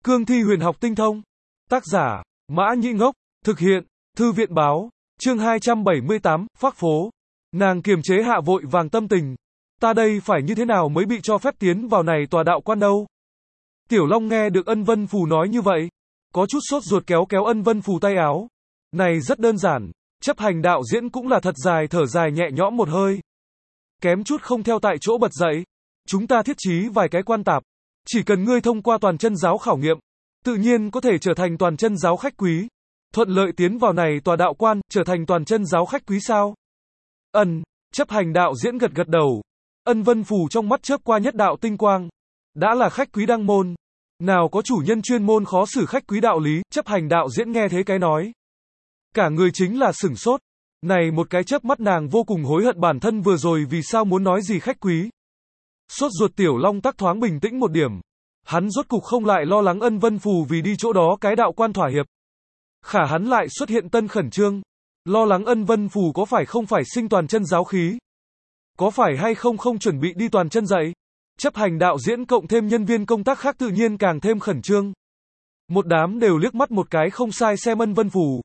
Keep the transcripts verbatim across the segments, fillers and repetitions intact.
Cương thi huyền học tinh thông. Tác giả, Mã Nhĩ Ngốc. Thực hiện, Thư viện báo. Chương hai trăm bảy mươi tám, phác phố. Nàng kiềm chế hạ vội vàng tâm tình. Ta đây phải như thế nào mới bị cho phép tiến vào này tòa đạo quan đâu? Tiểu Long nghe được Ân Vân Phù nói như vậy, có chút sốt ruột kéo kéo Ân Vân Phù tay áo. Này rất đơn giản, chấp hành đạo diễn cũng là thật dài thở dài nhẹ nhõm một hơi. Kém chút không theo tại chỗ bật dậy. Chúng ta thiết trí vài cái quan tạp. Chỉ cần ngươi thông qua toàn chân giáo khảo nghiệm, tự nhiên có thể trở thành toàn chân giáo khách quý. Thuận lợi tiến vào này tòa đạo quan, trở thành toàn chân giáo khách quý sao? Ân, chấp hành đạo diễn gật gật đầu. Ân Vân Phù trong mắt chớp qua nhất đạo tinh quang. Đã là khách quý đăng môn. Nào có chủ nhân chuyên môn khó xử khách quý đạo lý, chấp hành đạo diễn nghe thế cái nói. Cả người chính là sửng sốt. Này một cái chớp mắt nàng vô cùng hối hận bản thân vừa rồi vì sao muốn nói gì khách quý. Sốt ruột Tiểu Long tắc thoáng bình tĩnh một điểm. Hắn rốt cục không lại lo lắng Ân Vân Phù vì đi chỗ đó cái đạo quan thỏa hiệp. Khả hắn lại xuất hiện tân khẩn trương. Lo lắng Ân Vân Phù có phải không phải sinh toàn chân giáo khí. Có phải hay không không chuẩn bị đi toàn chân dạy. Chấp hành đạo diễn cộng thêm nhân viên công tác khác tự nhiên càng thêm khẩn trương. Một đám đều liếc mắt một cái không sai xem Ân Vân Phù.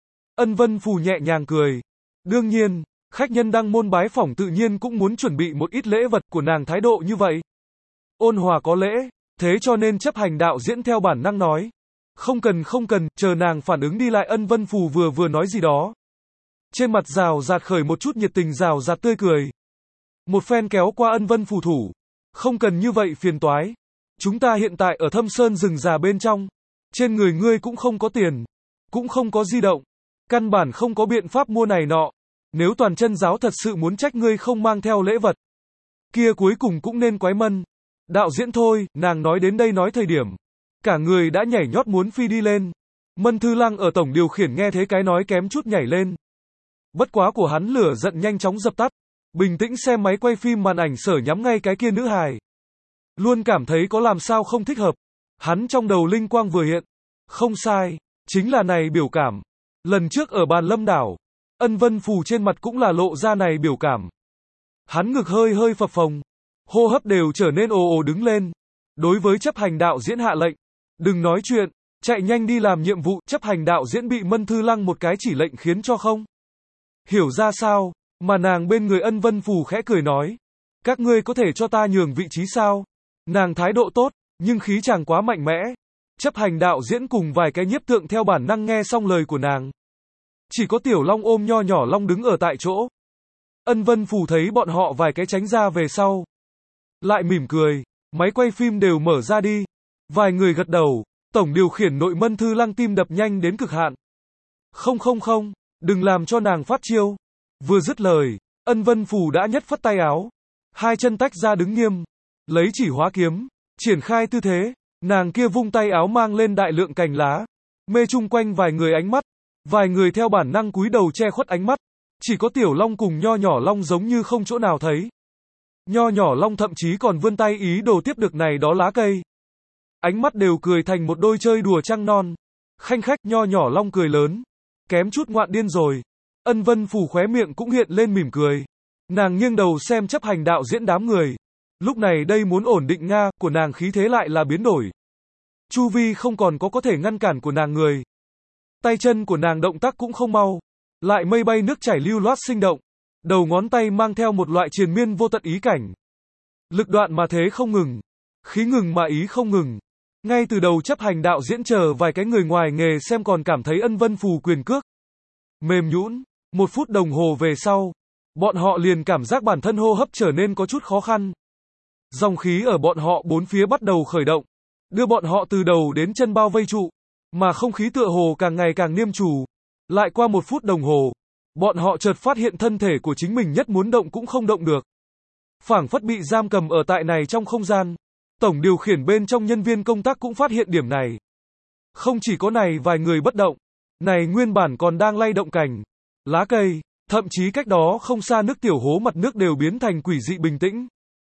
Ân Vân Phù nhẹ nhàng cười. Đương nhiên, khách nhân đăng môn bái phỏng tự nhiên cũng muốn chuẩn bị một ít lễ vật của nàng thái độ như vậy. Ôn hòa có lễ, thế cho nên chấp hành đạo diễn theo bản năng nói. Không cần không cần, chờ nàng phản ứng đi lại Ân Vân Phù vừa vừa nói gì đó. Trên mặt rào rạt khởi một chút nhiệt tình rào rạt tươi cười. Một phen kéo qua Ân Vân Phù thủ. Không cần như vậy phiền toái. Chúng ta hiện tại ở thâm sơn rừng già bên trong. Trên người ngươi cũng không có tiền. Cũng không có di động. Căn bản không có biện pháp mua này nọ. Nếu toàn chân giáo thật sự muốn trách ngươi không mang theo lễ vật. Kia cuối cùng cũng nên quái mân. Đạo diễn thôi, nàng nói đến đây nói thời điểm. Cả người đã nhảy nhót muốn phi đi lên. Mân Thư Lăng ở tổng điều khiển nghe thế cái nói kém chút nhảy lên. Bất quá của hắn lửa giận nhanh chóng dập tắt. Bình tĩnh xem máy quay phim màn ảnh sở nhắm ngay cái kia nữ hài. Luôn cảm thấy có làm sao không thích hợp. Hắn trong đầu linh quang vừa hiện. Không sai, chính là này biểu cảm. Lần trước ở bàn lâm đảo, Ân Vân Phù trên mặt cũng là lộ ra này biểu cảm. Hắn ngực hơi hơi phập phồng. Hô hấp đều trở nên ồ ồ đứng lên. Đối với chấp hành đạo diễn hạ lệnh. Đừng nói chuyện, chạy nhanh đi làm nhiệm vụ. Chấp hành đạo diễn bị Mân Thư Lăng một cái chỉ lệnh khiến cho không hiểu ra sao. Mà nàng bên người Ân Vân Phù khẽ cười nói. Các ngươi có thể cho ta nhường vị trí sao? Nàng thái độ tốt, nhưng khí chàng quá mạnh mẽ. Chấp hành đạo diễn cùng vài cái nhiếp tượng theo bản năng nghe xong lời của nàng. Chỉ có Tiểu Long ôm nho nhỏ Long đứng ở tại chỗ. Ân Vân Phù thấy bọn họ vài cái tránh ra về sau. Lại mỉm cười, máy quay phim đều mở ra đi. Vài người gật đầu, tổng điều khiển nội Mân Thư Lăng tim đập nhanh đến cực hạn. Không không không, đừng làm cho nàng phát chiêu. Vừa dứt lời, Ân Vân Phù đã nhất phất tay áo. Hai chân tách ra đứng nghiêm. Lấy chỉ hóa kiếm, triển khai tư thế. Nàng kia vung tay áo mang lên đại lượng cành lá. Mê chung quanh vài người ánh mắt. Vài người theo bản năng cúi đầu che khuất ánh mắt. Chỉ có Tiểu Long cùng nho nhỏ Long giống như không chỗ nào thấy. Nho nhỏ Long thậm chí còn vươn tay ý đồ tiếp được này đó lá cây. Ánh mắt đều cười thành một đôi chơi đùa trăng non. Khanh khách nho nhỏ Long cười lớn. Kém chút ngoạn điên rồi. Ân Vân Phù khóe miệng cũng hiện lên mỉm cười. Nàng nghiêng đầu xem chấp hành đạo diễn đám người. Lúc này đây muốn ổn định Nga, của nàng khí thế lại là biến đổi. Chu vi không còn có có thể ngăn cản của nàng người. Tay chân của nàng động tác cũng không mau. Lại mây bay nước chảy lưu loát sinh động. Đầu ngón tay mang theo một loại triền miên vô tận ý cảnh. Lực đoạn mà thế không ngừng. Khí ngừng mà ý không ngừng. Ngay từ đầu chấp hành đạo diễn chờ vài cái người ngoài nghề xem còn cảm thấy Ân Vân Phù quyền cước mềm nhũn. Một phút đồng hồ về sau, bọn họ liền cảm giác bản thân hô hấp trở nên có chút khó khăn. Dòng khí ở bọn họ bốn phía bắt đầu khởi động, đưa bọn họ từ đầu đến chân bao vây trụ, mà không khí tựa hồ càng ngày càng niêm trù. Lại qua một phút đồng hồ, bọn họ chợt phát hiện thân thể của chính mình nhất muốn động cũng không động được. Phảng phất bị giam cầm ở tại này trong không gian. Tổng điều khiển bên trong nhân viên công tác cũng phát hiện điểm này. Không chỉ có này vài người bất động, này nguyên bản còn đang lay động cành, lá cây, thậm chí cách đó không xa nước tiểu hố mặt nước đều biến thành quỷ dị bình tĩnh.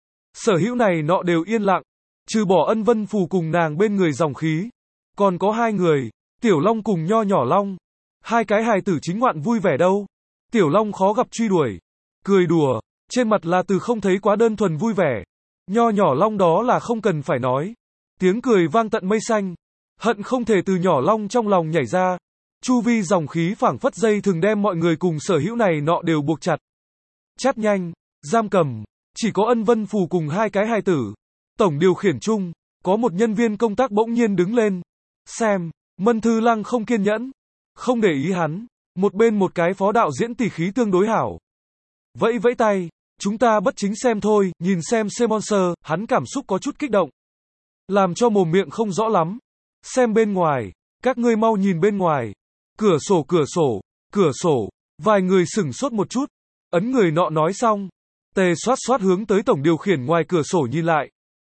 Sở hữu này nọ đều yên lặng, trừ bỏ Ân Vân Phù cùng nàng bên người dòng khí. Còn có hai người, Tiểu Long cùng nho nhỏ Long. Hai cái hài tử chính ngoạn vui vẻ đâu. Tiểu Long khó gặp truy đuổi, cười đùa, trên mặt là từ không thấy quá đơn thuần vui vẻ. Nho nhỏ Long đó là không cần phải nói. Tiếng cười vang tận mây xanh. Hận không thể từ nhỏ long trong lòng nhảy ra. Chu vi dòng khí phảng phất dây thường đem mọi người cùng sở hữu này nọ đều buộc chặt. Chát nhanh, giam cầm, chỉ có Ân Vân Phù cùng hai cái hài tử. Tổng điều khiển chung, có một nhân viên công tác bỗng nhiên đứng lên. Xem, Mân Thư Lăng không kiên nhẫn, không để ý hắn. Một bên một cái phó đạo diễn tỷ khí tương đối hảo. Vẫy vẫy tay, chúng ta bất chính xem thôi, nhìn xem sponsor, hắn cảm xúc có chút kích động. Làm cho mồm miệng không rõ lắm. Xem bên ngoài, các ngươi mau nhìn bên ngoài. Cửa sổ cửa sổ, cửa sổ, vài người sửng sốt một chút. Ấn người nọ nói xong. Tề xoát xoát hướng tới tổng điều khiển ngoài cửa sổ nhìn lại.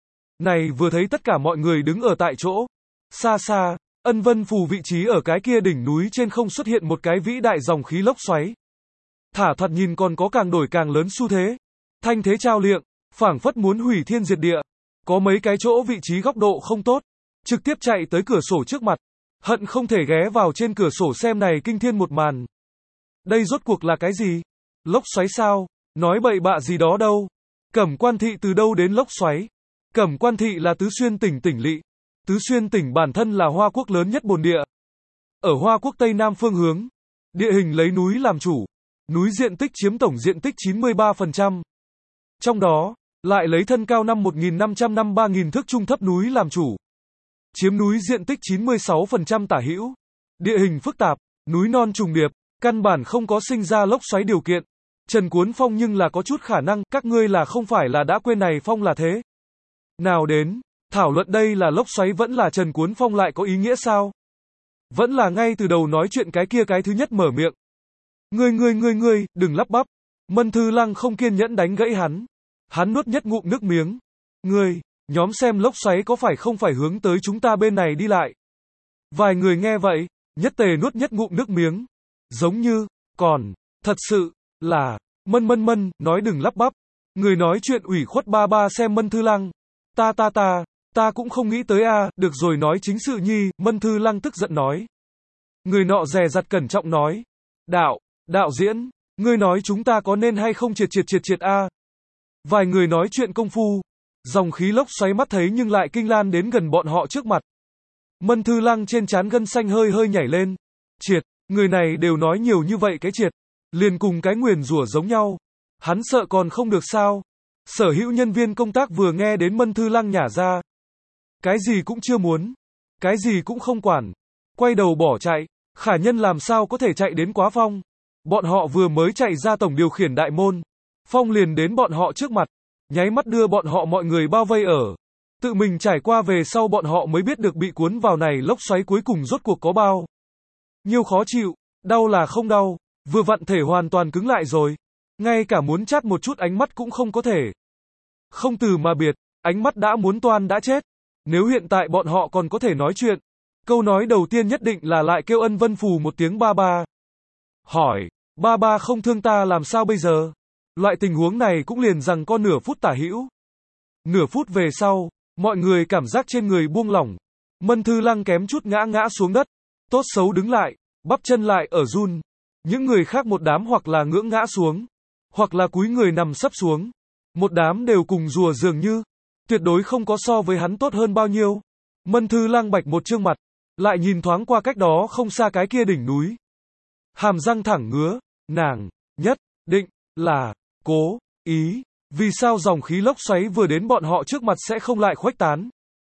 Này vừa thấy tất cả mọi người đứng ở tại chỗ. Xa xa, Ân Vân Phù vị trí ở cái kia đỉnh núi trên không xuất hiện một cái vĩ đại dòng khí lốc xoáy. Thả thoạt nhìn còn có càng đổi càng lớn xu thế. Thanh thế trao liệng, phảng phất muốn hủy thiên diệt địa. Có mấy cái chỗ vị trí góc độ không tốt. Trực tiếp chạy tới cửa sổ trước mặt. Hận không thể ghé vào trên cửa sổ xem này kinh thiên một màn. Đây rốt cuộc là cái gì? Lốc xoáy sao? Nói bậy bạ gì đó đâu. Cẩm Quan Thị từ đâu đến lốc xoáy? Cẩm Quan Thị là Tứ Xuyên tỉnh tỉnh lỵ. Tứ Xuyên tỉnh bản thân là Hoa Quốc lớn nhất bồn địa. Ở Hoa Quốc Tây Nam phương hướng. Địa hình lấy núi làm chủ. Núi diện tích chiếm tổng diện tích chín mươi ba phần trăm. Trong đó, lại lấy thân cao năm một nghìn năm trăm năm ba nghìn thước trung thấp núi làm chủ. Chiếm núi diện tích chín mươi sáu phần trăm tả hữu. Địa hình phức tạp, núi non trùng điệp, căn bản không có sinh ra lốc xoáy điều kiện. Trần Cuốn Phong nhưng là có chút khả năng, các ngươi là không phải là đã quên này phong là thế. Nào đến, thảo luận đây là lốc xoáy vẫn là Trần Cuốn Phong lại có ý nghĩa sao? Vẫn là ngay từ đầu nói chuyện cái kia cái thứ nhất mở miệng. Ngươi ngươi ngươi ngươi, đừng lắp bắp. Mân Thư Lăng không kiên nhẫn đánh gãy hắn. Hắn nuốt nhất ngụm nước miếng. Ngươi, nhóm xem lốc xoáy có phải không phải hướng tới chúng ta bên này đi lại. Vài người nghe vậy, nhất tề nuốt nhất ngụm nước miếng. Giống như, còn, thật sự, là, mân mân mân, nói đừng lắp bắp. Người nói chuyện ủy khuất ba ba xem Mân Thư Lăng. Ta ta ta, ta cũng không nghĩ tới a, à, được rồi nói chính sự nhi, Mân Thư Lăng tức giận nói. Người nọ dè dặt cẩn trọng nói. Đạo, đạo diễn, ngươi nói chúng ta có nên hay không triệt triệt triệt triệt a? À? Vài người nói chuyện công phu. Dòng khí lốc xoáy mắt thấy nhưng lại kinh lan đến gần bọn họ trước mặt. Mân Thư Lăng trên trán gân xanh hơi hơi nhảy lên. Triệt, người này đều nói nhiều như vậy cái triệt. Liền cùng cái nguyền rủa giống nhau. Hắn sợ còn không được sao. Sở hữu nhân viên công tác vừa nghe đến Mân Thư Lăng nhả ra. Cái gì cũng chưa muốn. Cái gì cũng không quản. Quay đầu bỏ chạy. Khả nhân làm sao có thể chạy đến quá phong. Bọn họ vừa mới chạy ra tổng điều khiển đại môn. Phong liền đến bọn họ trước mặt. Nháy mắt đưa bọn họ mọi người bao vây ở. Tự mình trải qua về sau bọn họ mới biết được bị cuốn vào này lốc xoáy cuối cùng rốt cuộc có bao nhiêu khó chịu. Đau là không đau. Vừa vặn thể hoàn toàn cứng lại rồi. Ngay cả muốn chát một chút ánh mắt cũng không có thể. Không từ mà biệt, ánh mắt đã muốn toan đã chết. Nếu hiện tại bọn họ còn có thể nói chuyện. Câu nói đầu tiên nhất định là lại kêu Ân Vân Phù một tiếng ba ba. Hỏi, ba ba không thương ta làm sao bây giờ? Loại tình huống này cũng liền rằng có nửa phút tả hữu. Nửa phút về sau, mọi người cảm giác trên người buông lỏng. Mân Thư Lăng kém chút ngã ngã xuống đất. Tốt xấu đứng lại, bắp chân lại ở run. Những người khác một đám hoặc là ngưỡng ngã xuống, hoặc là cúi người nằm sấp xuống. Một đám đều cùng rùa dường như. Tuyệt đối không có so với hắn tốt hơn bao nhiêu. Mân Thư Lăng bạch một trương mặt. Lại nhìn thoáng qua cách đó không xa cái kia đỉnh núi. Hàm răng thẳng ngứa. Nàng, nhất, định, là, cố, ý. Vì sao dòng khí lốc xoáy vừa đến bọn họ trước mặt sẽ không lại khuếch tán?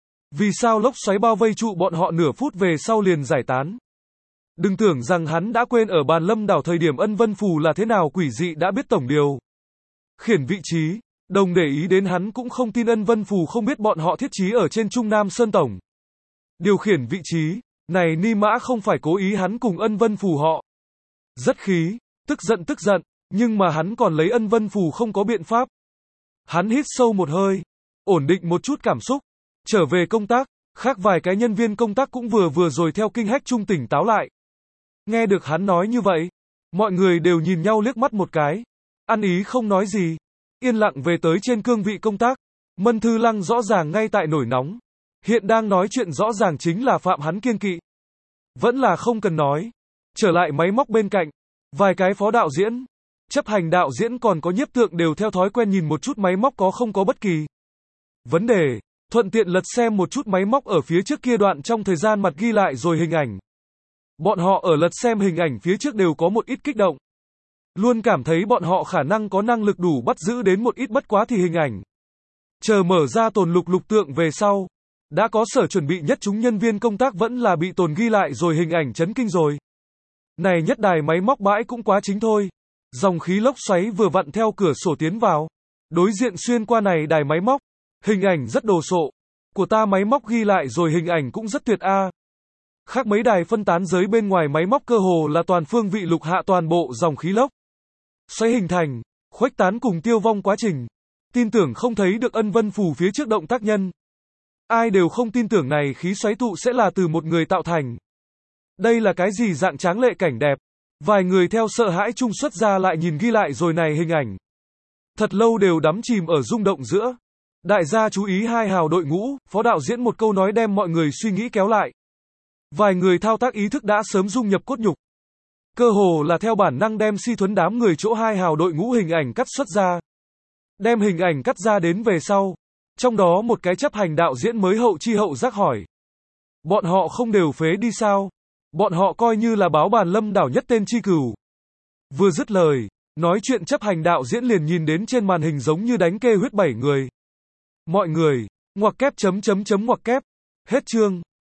Vì sao lốc xoáy bao vây trụ bọn họ nửa phút về sau liền giải tán? Đừng tưởng rằng hắn đã quên ở bàn Lâm đảo thời điểm Ân Vân Phù là thế nào quỷ dị đã biết tổng điều khiển vị trí. Đồng để ý đến hắn cũng không tin Ân Vân Phù không biết bọn họ thiết trí ở trên Trung Nam Sơn tổng điều khiển vị trí. Này ni mã không phải cố ý hắn cùng Ân Vân Phù họ. Rất khí, tức giận tức giận, nhưng mà hắn còn lấy Ân Vân Phù không có biện pháp. Hắn hít sâu một hơi, ổn định một chút cảm xúc, trở về công tác, khác vài cái nhân viên công tác cũng vừa vừa rồi theo kinh hách trung tỉnh táo lại. Nghe được hắn nói như vậy, mọi người đều nhìn nhau liếc mắt một cái, ăn ý không nói gì, yên lặng về tới trên cương vị công tác. Mân Thư Lăng rõ ràng ngay tại nổi nóng, hiện đang nói chuyện rõ ràng chính là phạm hắn kiêng kỵ. Vẫn là không cần nói. Trở lại máy móc bên cạnh, vài cái phó đạo diễn, chấp hành đạo diễn còn có nhiếp tượng đều theo thói quen nhìn một chút máy móc có không có bất kỳ vấn đề. thuận tiện lật xem một chút máy móc ở phía trước kia đoạn trong thời gian mặt ghi lại rồi hình ảnh. Bọn họ ở lật xem hình ảnh phía trước đều có một ít kích động. Luôn cảm thấy bọn họ khả năng có năng lực đủ bắt giữ đến một ít bất quá thì hình ảnh. Chờ mở ra tồn lục lục tượng về sau. Đã có sở chuẩn bị nhất chúng nhân viên công tác vẫn là bị tồn ghi lại rồi hình ảnh chấn kinh rồi. Này nhất đài máy móc bãi cũng quá chính thôi. Dòng khí lốc xoáy vừa vặn theo cửa sổ tiến vào. Đối diện xuyên qua này đài máy móc. Hình ảnh rất đồ sộ. Của ta máy móc ghi lại rồi hình ảnh cũng rất tuyệt a. Khác mấy đài phân tán giới bên ngoài máy móc cơ hồ là toàn phương vị lục hạ toàn bộ dòng khí lốc xoáy hình thành, khuếch tán cùng tiêu vong quá trình. Tin tưởng không thấy được ân vân phù phía trước động tác nhân. Ai đều không tin tưởng này khí xoáy tụ sẽ là từ một người tạo thành. Đây là cái gì dạng tráng lệ cảnh đẹp. Vài người theo sợ hãi chung xuất ra lại nhìn ghi lại rồi này hình ảnh. Thật lâu đều đắm chìm ở rung động giữa. Đại gia chú ý hai hào đội ngũ, phó đạo diễn một câu nói đem mọi người suy nghĩ kéo lại. Vài người thao tác ý thức đã sớm dung nhập cốt nhục. Cơ hồ là theo bản năng đem si thuấn đám người chỗ hai hào đội ngũ hình ảnh cắt xuất ra. Đem hình ảnh cắt ra đến về sau. Trong đó một cái chấp hành đạo diễn mới hậu chi hậu giác hỏi. Bọn họ không đều phế đi sao? Bọn họ coi như là báo bàn lâm đảo nhất tên chi cửu. Vừa dứt lời, nói chuyện chấp hành đạo diễn liền nhìn đến trên màn hình giống như đánh kê huyết bảy người. Mọi người, ngoặc kép chấm chấm chấm ngoặc kép. Hết chương.